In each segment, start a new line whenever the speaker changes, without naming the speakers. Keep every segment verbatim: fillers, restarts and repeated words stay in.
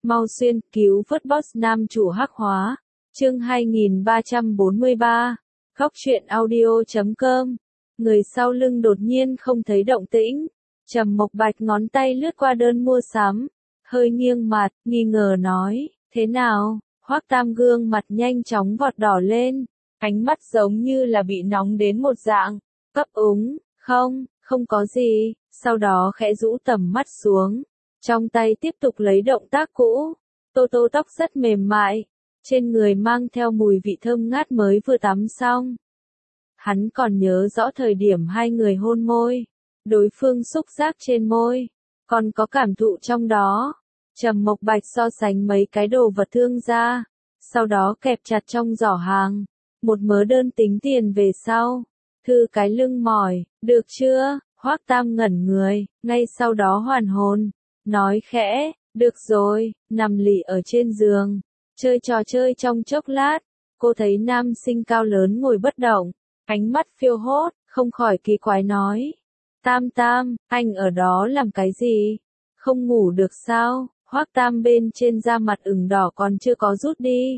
Mau xuyên, cứu vớt boss nam chủ hắc hóa. Chương hai nghìn ba trăm bốn mươi ba. Góc truyện audio chấm com. Người sau lưng đột nhiên không thấy động tĩnh. Trầm Mộc Bạch ngón tay lướt qua đơn mua sắm, hơi nghiêng mặt, nghi ngờ nói, thế nào? Hoắc Tam gương mặt nhanh chóng vọt đỏ lên, ánh mắt giống như là bị nóng đến một dạng. Cấp úng, không, không có gì, sau đó khẽ rũ tầm mắt xuống, trong tay tiếp tục lấy động tác cũ. Tô Tô tóc rất mềm mại, trên người mang theo mùi vị thơm ngát mới vừa tắm xong. Hắn còn nhớ rõ thời điểm hai người hôn môi, đối phương xúc giác trên môi, còn có cảm thụ trong đó. Trầm Mộc Bạch so sánh mấy cái đồ vật thương ra, sau đó kẹp chặt trong giỏ hàng, một mớ đơn tính tiền về sau. Thư cái lưng mỏi, được chưa? Hoắc Tam ngẩn người, ngay sau đó hoàn hồn, nói khẽ, được rồi, nằm lì ở trên giường, chơi trò chơi trong chốc lát. Cô thấy nam sinh cao lớn ngồi bất động, ánh mắt phiêu hốt, không khỏi kỳ quái nói, Tam Tam, anh ở đó làm cái gì? Không ngủ được sao? Hoắc Tam bên trên da mặt ửng đỏ còn chưa có rút đi.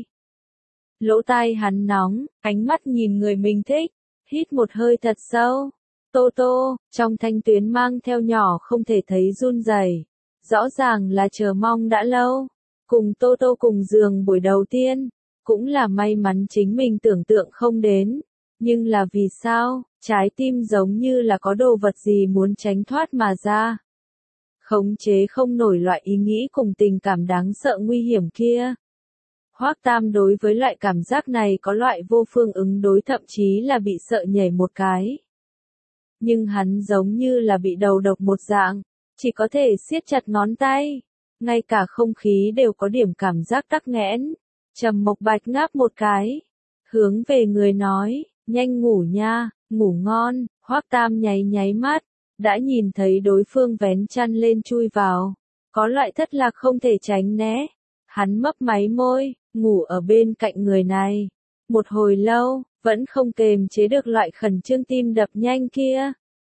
Lỗ tai hắn nóng, ánh mắt nhìn người mình thích, hít một hơi thật sâu. Tô Tô, trong thanh tuyến mang theo nhỏ không thể thấy run rẩy, rõ ràng là chờ mong đã lâu. Cùng Tô Tô cùng giường buổi đầu tiên, cũng là may mắn chính mình tưởng tượng không đến. Nhưng là vì sao, trái tim giống như là có đồ vật gì muốn tránh thoát mà ra. Khống chế không nổi loại ý nghĩ cùng tình cảm đáng sợ nguy hiểm kia. Hoắc Tam đối với loại cảm giác này có loại vô phương ứng đối, thậm chí là bị sợ nhảy một cái. Nhưng hắn giống như là bị đầu độc một dạng, chỉ có thể siết chặt ngón tay, ngay cả không khí đều có điểm cảm giác tắc nghẽn. Trầm Mộc Bạch ngáp một cái, hướng về người nói, nhanh ngủ nha, ngủ ngon. Hoắc Tam nháy nháy mắt, đã nhìn thấy đối phương vén chăn lên chui vào, có loại thất lạc không thể tránh né. Hắn mấp máy môi, ngủ ở bên cạnh người này, một hồi lâu, vẫn không kềm chế được loại khẩn trương tim đập nhanh kia.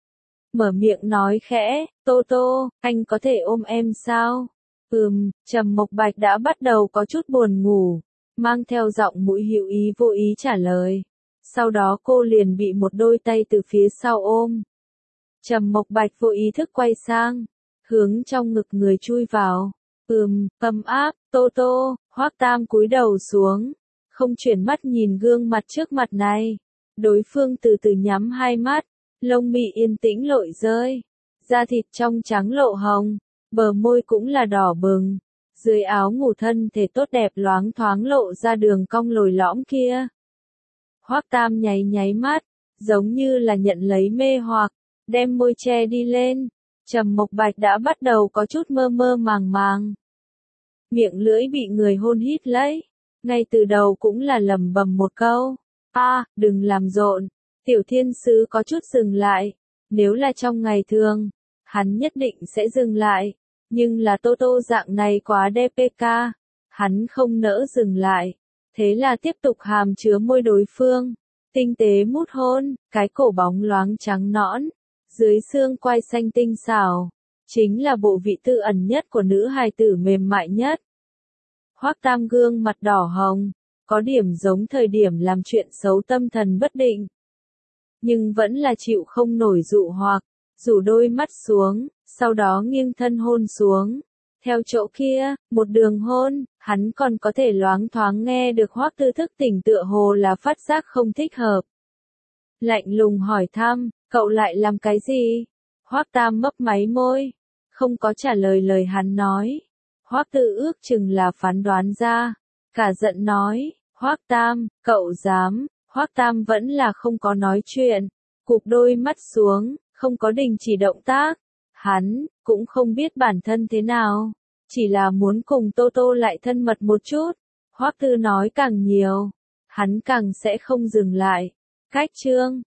Mở miệng nói khẽ, Tô Tô, anh có thể ôm em sao? Ừm, Trầm Mộc Bạch đã bắt đầu có chút buồn ngủ, mang theo giọng mũi hữu ý vô ý trả lời. Sau đó cô liền bị một đôi tay từ phía sau ôm. Trầm Mộc Bạch vô ý thức quay sang, hướng trong ngực người chui vào. Ừm, ấm áp. Tô Tô. Hoắc Tam cúi đầu xuống, không chuyển mắt nhìn gương mặt trước mặt này. Đối phương từ từ nhắm hai mắt, lông mi yên tĩnh lội rơi, da thịt trong trắng lộ hồng, bờ môi cũng là đỏ bừng. Dưới áo ngủ thân thể tốt đẹp loáng thoáng lộ ra đường cong lồi lõm kia. Hoắc Tam nháy nháy mắt, giống như là nhận lấy mê hoặc, đem môi che đi lên. Trầm Mộc Bạch đã bắt đầu có chút mơ mơ màng màng. Miệng lưỡi bị người hôn hít lấy, ngay từ đầu cũng là lẩm bẩm một câu, a, à, đừng làm rộn. Tiểu thiên sứ có chút dừng lại, nếu là trong ngày thường, hắn nhất định sẽ dừng lại, nhưng là Tô Tô dạng này quá đê pê ca, hắn không nỡ dừng lại, thế là tiếp tục hàm chứa môi đối phương, tinh tế mút hôn, cái cổ bóng loáng trắng nõn, dưới xương quai xanh tinh xảo, chính là bộ vị tư ẩn nhất của nữ hài tử mềm mại nhất. Hoắc Tam gương mặt đỏ hồng, có điểm giống thời điểm làm chuyện xấu tâm thần bất định. Nhưng vẫn là chịu không nổi dụ hoặc, rủ đôi mắt xuống, sau đó nghiêng thân hôn xuống. Theo chỗ kia, một đường hôn, hắn còn có thể loáng thoáng nghe được Hoắc Tư thức tỉnh tựa hồ là phát giác không thích hợp. Lạnh lùng hỏi thăm, cậu lại làm cái gì? Hoắc Tam mấp máy môi, không có trả lời lời hắn nói. Hoắc Tư ước chừng là phán đoán ra, cả giận nói, Hoắc Tam, cậu dám. Hoắc Tam vẫn là không có nói chuyện, cụp đôi mắt xuống, không có đình chỉ động tác. Hắn cũng không biết bản thân thế nào, chỉ là muốn cùng Tô Tô lại thân mật một chút. Hoắc Tư nói càng nhiều, hắn càng sẽ không dừng lại. Cách chương